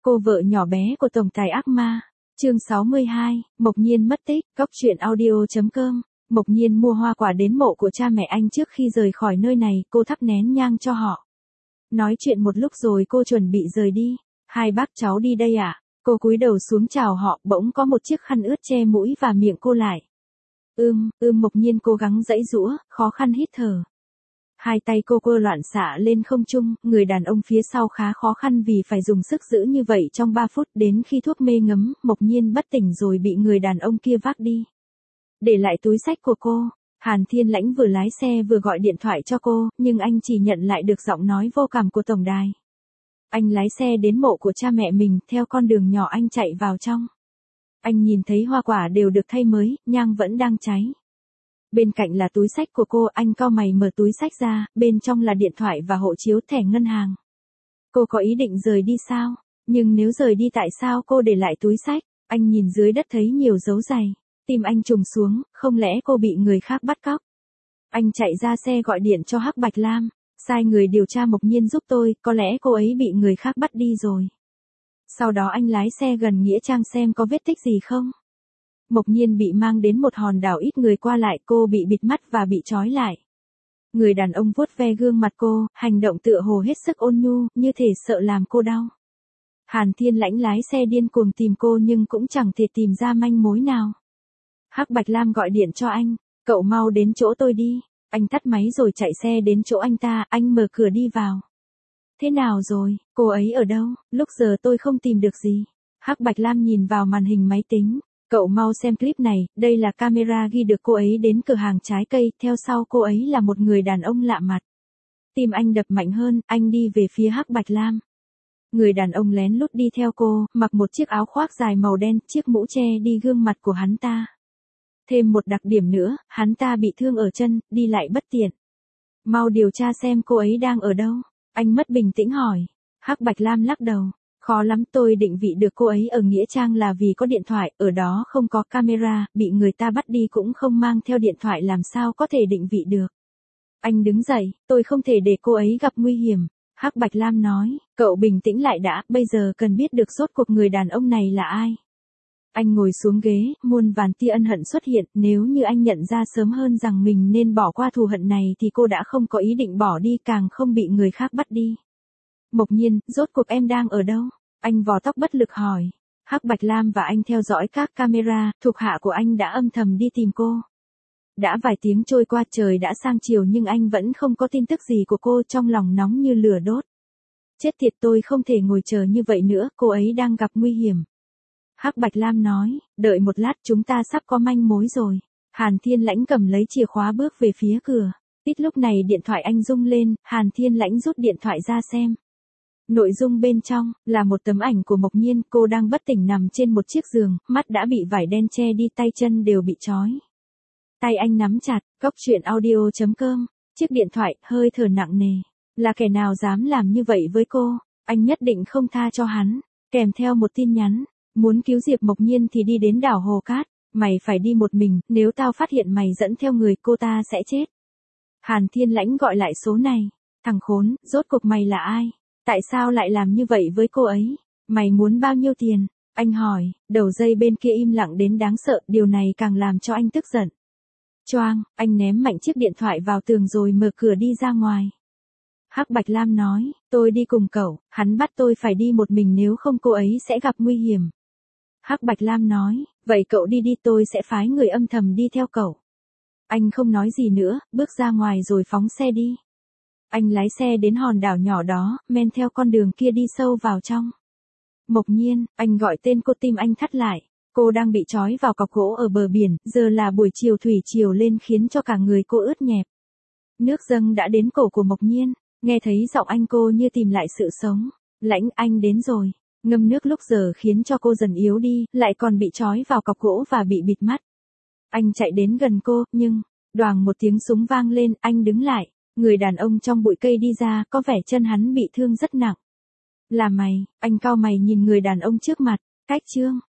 Cô vợ nhỏ bé của tổng tài ác ma. Chương 62, Mộc Nhiên mất tích. Góc truyện audio.com. Mộc Nhiên mua hoa quả đến mộ của cha mẹ anh trước khi rời khỏi nơi này, cô thắp nén nhang cho họ. Nói chuyện một lúc rồi cô chuẩn bị rời đi. Hai bác cháu đi đây ạ. Cô cúi đầu xuống chào họ, bỗng có một chiếc khăn ướt che mũi và miệng cô lại. Mộc Nhiên cố gắng giãy giụa, khó khăn hít thở. Hai tay cô quơ loạn xạ lên không trung, người đàn ông phía sau khá khó khăn vì phải dùng sức giữ như vậy trong 3 phút, đến khi thuốc mê ngấm, Mộc Nhiên bất tỉnh rồi bị người đàn ông kia vác đi. Để lại túi xách của cô, Hàn Thiên Lãnh vừa lái xe vừa gọi điện thoại cho cô, nhưng anh chỉ nhận lại được giọng nói vô cảm của tổng đài. Anh lái xe đến mộ của cha mẹ mình, theo con đường nhỏ anh chạy vào trong. Anh nhìn thấy hoa quả đều được thay mới, nhang vẫn đang cháy. Bên cạnh là túi xách của cô, anh cau mày mở túi xách ra, bên trong là điện thoại và hộ chiếu thẻ ngân hàng. Cô có ý định rời đi sao? Nhưng nếu rời đi tại sao cô để lại túi xách? Anh nhìn dưới đất thấy nhiều dấu giày. Tim anh trùng xuống, không lẽ cô bị người khác bắt cóc? Anh chạy ra xe gọi điện cho Hắc Bạch Lam. Sai người điều tra Mộc Nhiên giúp tôi, có lẽ cô ấy bị người khác bắt đi rồi. Sau đó anh lái xe gần Nghĩa Trang xem có vết tích gì không. Mộc Nhiên bị mang đến một hòn đảo ít người qua lại, cô bị bịt mắt và bị trói lại. Người đàn ông vuốt ve gương mặt cô, hành động tựa hồ hết sức ôn nhu, như thể sợ làm cô đau. Hàn Thiên Lãnh lái xe điên cuồng tìm cô nhưng cũng chẳng thể tìm ra manh mối nào. Hắc Bạch Lam gọi điện cho anh, cậu mau đến chỗ tôi đi. Anh tắt máy rồi chạy xe đến chỗ anh ta, anh mở cửa đi vào. Thế nào rồi, cô ấy ở đâu, lúc giờ tôi không tìm được gì. Hắc Bạch Lam nhìn vào màn hình máy tính. Cậu mau xem clip này, đây là camera ghi được cô ấy đến cửa hàng trái cây, theo sau cô ấy là một người đàn ông lạ mặt. Tim anh đập mạnh hơn, anh đi về phía Hắc Bạch Lam. Người đàn ông lén lút đi theo cô, mặc một chiếc áo khoác dài màu đen, chiếc mũ che đi gương mặt của hắn ta. Thêm một đặc điểm nữa, hắn ta bị thương ở chân, đi lại bất tiện. Mau điều tra xem cô ấy đang ở đâu. Anh mất bình tĩnh hỏi. Hắc Bạch Lam lắc đầu. Khó lắm, tôi định vị được cô ấy ở Nghĩa Trang là vì có điện thoại, ở đó không có camera, bị người ta bắt đi cũng không mang theo điện thoại, làm sao có thể định vị được. Anh đứng dậy, tôi không thể để cô ấy gặp nguy hiểm. Hắc Bạch Lam nói, cậu bình tĩnh lại đã, bây giờ cần biết được rốt cuộc người đàn ông này là ai. Anh ngồi xuống ghế, muôn vàn tia ân hận xuất hiện, nếu như anh nhận ra sớm hơn rằng mình nên bỏ qua thù hận này thì cô đã không có ý định bỏ đi, càng không bị người khác bắt đi. Mộc Nhiên, rốt cuộc em đang ở đâu? Anh vò tóc bất lực hỏi. Hắc Bạch Lam và anh theo dõi các camera, thuộc hạ của anh đã âm thầm đi tìm cô. Đã vài tiếng trôi qua, trời đã sang chiều nhưng anh vẫn không có tin tức gì của cô, trong lòng nóng như lửa đốt. Chết tiệt, tôi không thể ngồi chờ như vậy nữa, cô ấy đang gặp nguy hiểm. Hắc Bạch Lam nói, đợi một lát, chúng ta sắp có manh mối rồi. Hàn Thiên Lãnh cầm lấy chìa khóa bước về phía cửa. Tít lúc này điện thoại anh rung lên, Hàn Thiên Lãnh rút điện thoại ra xem. Nội dung bên trong là một tấm ảnh của Mộc Nhiên, cô đang bất tỉnh nằm trên một chiếc giường, mắt đã bị vải đen che đi, tay chân đều bị trói. Tay anh nắm chặt, Góc truyện audio.com. Chiếc điện thoại, hơi thở nặng nề. Là kẻ nào dám làm như vậy với cô? Anh nhất định không tha cho hắn. Kèm theo một tin nhắn, muốn cứu Diệp Mộc Nhiên thì đi đến đảo Hồ Cát. Mày phải đi một mình, nếu tao phát hiện mày dẫn theo người, cô ta sẽ chết. Hàn Thiên Lãnh gọi lại số này. Thằng khốn, rốt cuộc mày là ai? Tại sao lại làm như vậy với cô ấy? Mày muốn bao nhiêu tiền? Anh hỏi, đầu dây bên kia im lặng đến đáng sợ, điều này càng làm cho anh tức giận. Choang, anh ném mạnh chiếc điện thoại vào tường rồi mở cửa đi ra ngoài. Hắc Bạch Lam nói, tôi đi cùng cậu, hắn bắt tôi phải đi một mình nếu không cô ấy sẽ gặp nguy hiểm. Hắc Bạch Lam nói, vậy cậu đi đi, tôi sẽ phái người âm thầm đi theo cậu. Anh không nói gì nữa, bước ra ngoài rồi phóng xe đi. Anh lái xe đến hòn đảo nhỏ đó, men theo con đường kia đi sâu vào trong. Mộc Nhiên, anh gọi tên cô, tim anh thắt lại. Cô đang bị trói vào cọc gỗ ở bờ biển, giờ là buổi chiều, thủy triều lên khiến cho cả người cô ướt nhẹp. Nước dâng đã đến cổ của Mộc Nhiên, nghe thấy giọng anh cô như tìm lại sự sống. Lãnh, anh đến rồi. Ngâm nước lúc giờ khiến cho cô dần yếu đi, lại còn bị trói vào cọc gỗ và bị bịt mắt. Anh chạy đến gần cô, nhưng, đoàng một tiếng súng vang lên, anh đứng lại. Người đàn ông trong bụi cây đi ra, có vẻ chân hắn bị thương rất nặng. Là mày, anh cau mày nhìn người đàn ông trước mặt. Cách chương